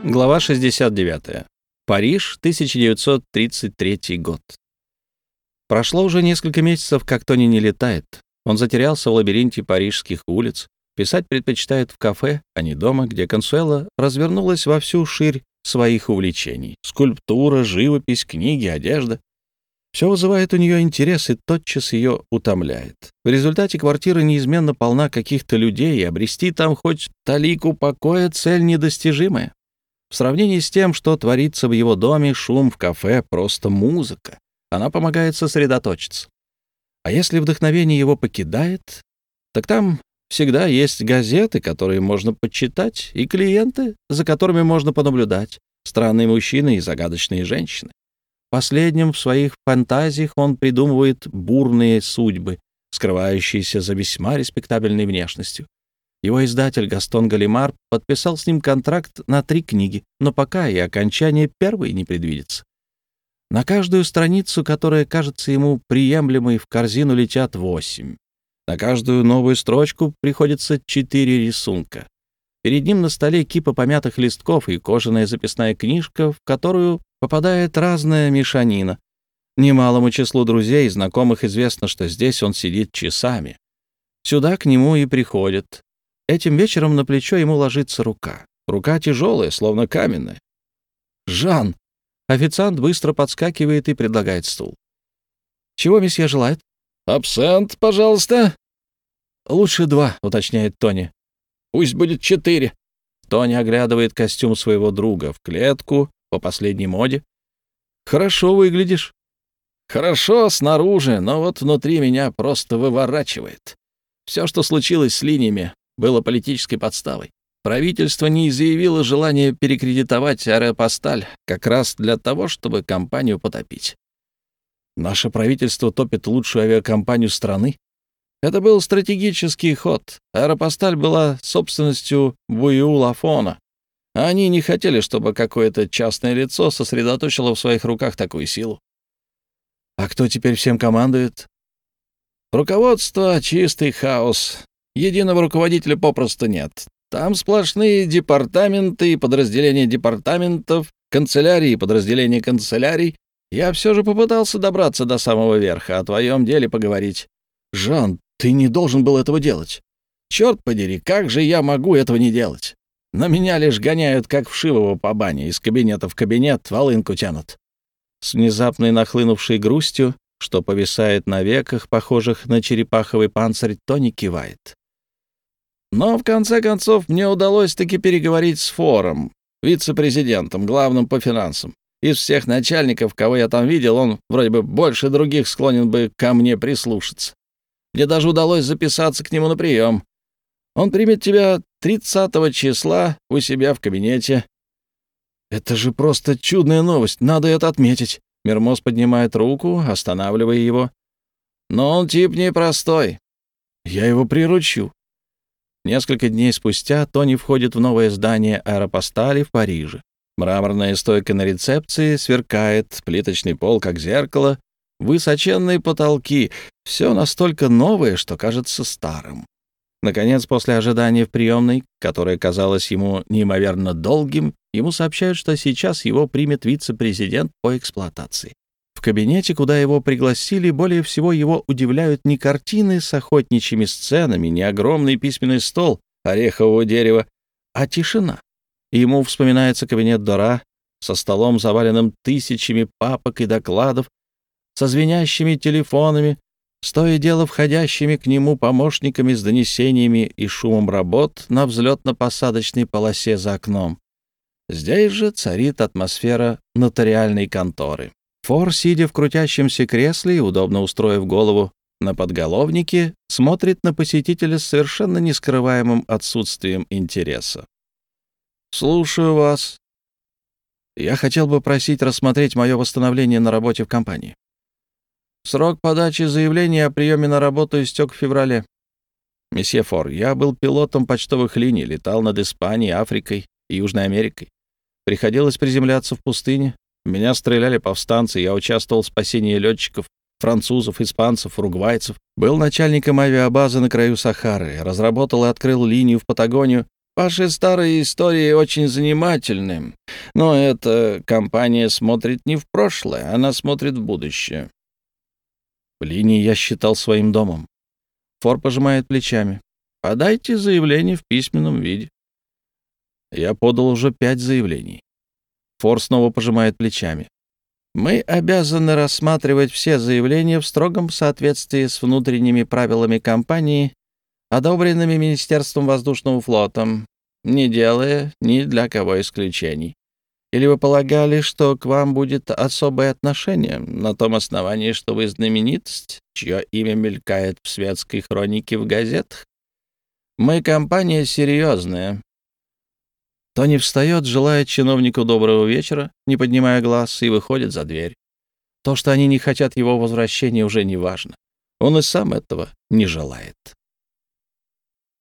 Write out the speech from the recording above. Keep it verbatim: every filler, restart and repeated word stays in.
Глава шестьдесят девять. Париж, тысяча девятьсот тридцать третий год. Прошло уже несколько месяцев, как Тони не летает. Он затерялся в лабиринте парижских улиц. Писать предпочитает в кафе, а не дома, где Консуэла развернулась во всю ширь своих увлечений. Скульптура, живопись, книги, одежда. Все вызывает у нее интерес и тотчас ее утомляет. В результате квартира неизменно полна каких-то людей, и обрести там хоть талику покоя — цель недостижимая. В сравнении с тем, что творится в его доме, шум в кафе — просто музыка. Она помогает сосредоточиться. А если вдохновение его покидает, так там всегда есть газеты, которые можно почитать, и клиенты, за которыми можно понаблюдать, странные мужчины и загадочные женщины. Последним в своих фантазиях он придумывает бурные судьбы, скрывающиеся за весьма респектабельной внешностью. Его издатель Гастон Галимар подписал с ним контракт на три книги, но пока и окончание первой не предвидится. На каждую страницу, которая кажется ему приемлемой, в корзину летят восемь. На каждую новую строчку приходится четыре рисунка. Перед ним на столе кипа помятых листков и кожаная записная книжка, в которую попадает разная мешанина. Немалому числу друзей и знакомых известно, что здесь он сидит часами. Сюда к нему и приходят. Этим вечером на плечо ему ложится рука. Рука тяжелая, словно каменная. «Жан!» Официант быстро подскакивает и предлагает стул. «Чего месье желает?» «Абсент, пожалуйста». «Лучше два», — уточняет Тони. «Пусть будет четыре». Тони оглядывает костюм своего друга в клетку по последней моде. «Хорошо выглядишь». «Хорошо снаружи, но вот внутри меня просто выворачивает. Все, что случилось с линиями, было политической подставой. Правительство не изъявило желания перекредитовать Аэропосталь как раз для того, чтобы компанию потопить. Наше правительство топит лучшую авиакомпанию страны. Это был стратегический ход. Аэропосталь была собственностью Буюл-Афона. А они не хотели, чтобы какое-то частное лицо сосредоточило в своих руках такую силу. А кто теперь всем командует? Руководство — чистый хаос. Единого руководителя попросту нет. Там сплошные департаменты и подразделения департаментов, канцелярии и подразделения канцелярий. Я все же попытался добраться до самого верха, о твоем деле поговорить. Жан, ты не должен был этого делать. Черт подери, как же я могу этого не делать? На меня лишь гоняют, как вшивого по бане, из кабинета в кабинет волынку тянут. С внезапной нахлынувшей грустью, что повисает на веках, похожих на черепаховый панцирь, Тони кивает. Но, в конце концов, мне удалось таки переговорить с Фором, вице-президентом, главным по финансам. Из всех начальников, кого я там видел, он вроде бы больше других склонен бы ко мне прислушаться. Мне даже удалось записаться к нему на прием. Он примет тебя тридцатого числа у себя в кабинете. Это же просто чудная новость, надо это отметить. Мермоз поднимает руку, останавливая его. Но он тип непростой. Я его приручу. Несколько дней спустя Тони входит в новое здание Аэропостали в Париже. Мраморная стойка на рецепции сверкает, плиточный пол как зеркало, высоченные потолки. Все настолько новое, что кажется старым. Наконец, после ожидания в приемной, которое казалось ему неимоверно долгим, ему сообщают, что сейчас его примет вице-президент по эксплуатации. В кабинете, куда его пригласили, более всего его удивляют не картины с охотничьими сценами, не огромный письменный стол орехового дерева, а тишина. Ему вспоминается кабинет Дора со столом, заваленным тысячами папок и докладов, со звенящими телефонами, с то и дело входящими к нему помощниками с донесениями и шумом работ на взлетно-посадочной полосе за окном. Здесь же царит атмосфера нотариальной конторы. Фор, сидя в крутящемся кресле и удобно устроив голову на подголовнике, смотрит на посетителя с совершенно нескрываемым отсутствием интереса. «Слушаю вас. Я хотел бы просить рассмотреть мое восстановление на работе в компании. Срок подачи заявления о приеме на работу истек в феврале. Месье Фор, я был пилотом почтовых линий, летал над Испанией, Африкой и Южной Америкой. Приходилось приземляться в пустыне. В меня стреляли повстанцы, я участвовал в спасении летчиков, французов, испанцев, уругвайцев. Был начальником авиабазы на краю Сахары, разработал и открыл линию в Патагонию, Ваши старые истории очень занимательны, но эта компания смотрит не в прошлое, она смотрит в будущее. Линии я считал своим домом. Фор пожимает плечами. Подайте заявление в письменном виде. Я подал уже пять заявлений. Фор снова пожимает плечами. Мы обязаны рассматривать все заявления в строгом соответствии с внутренними правилами компании, одобренными Министерством воздушного флота, не делая ни для кого исключений. Или вы полагали, что к вам будет особое отношение на том основании, что вы знаменитость, чье имя мелькает в светской хронике в газетах? Мы компания серьезная. Тони встает, желает чиновнику доброго вечера, не поднимая глаз, и выходит за дверь. То, что они не хотят его возвращения, уже не важно. Он и сам этого не желает.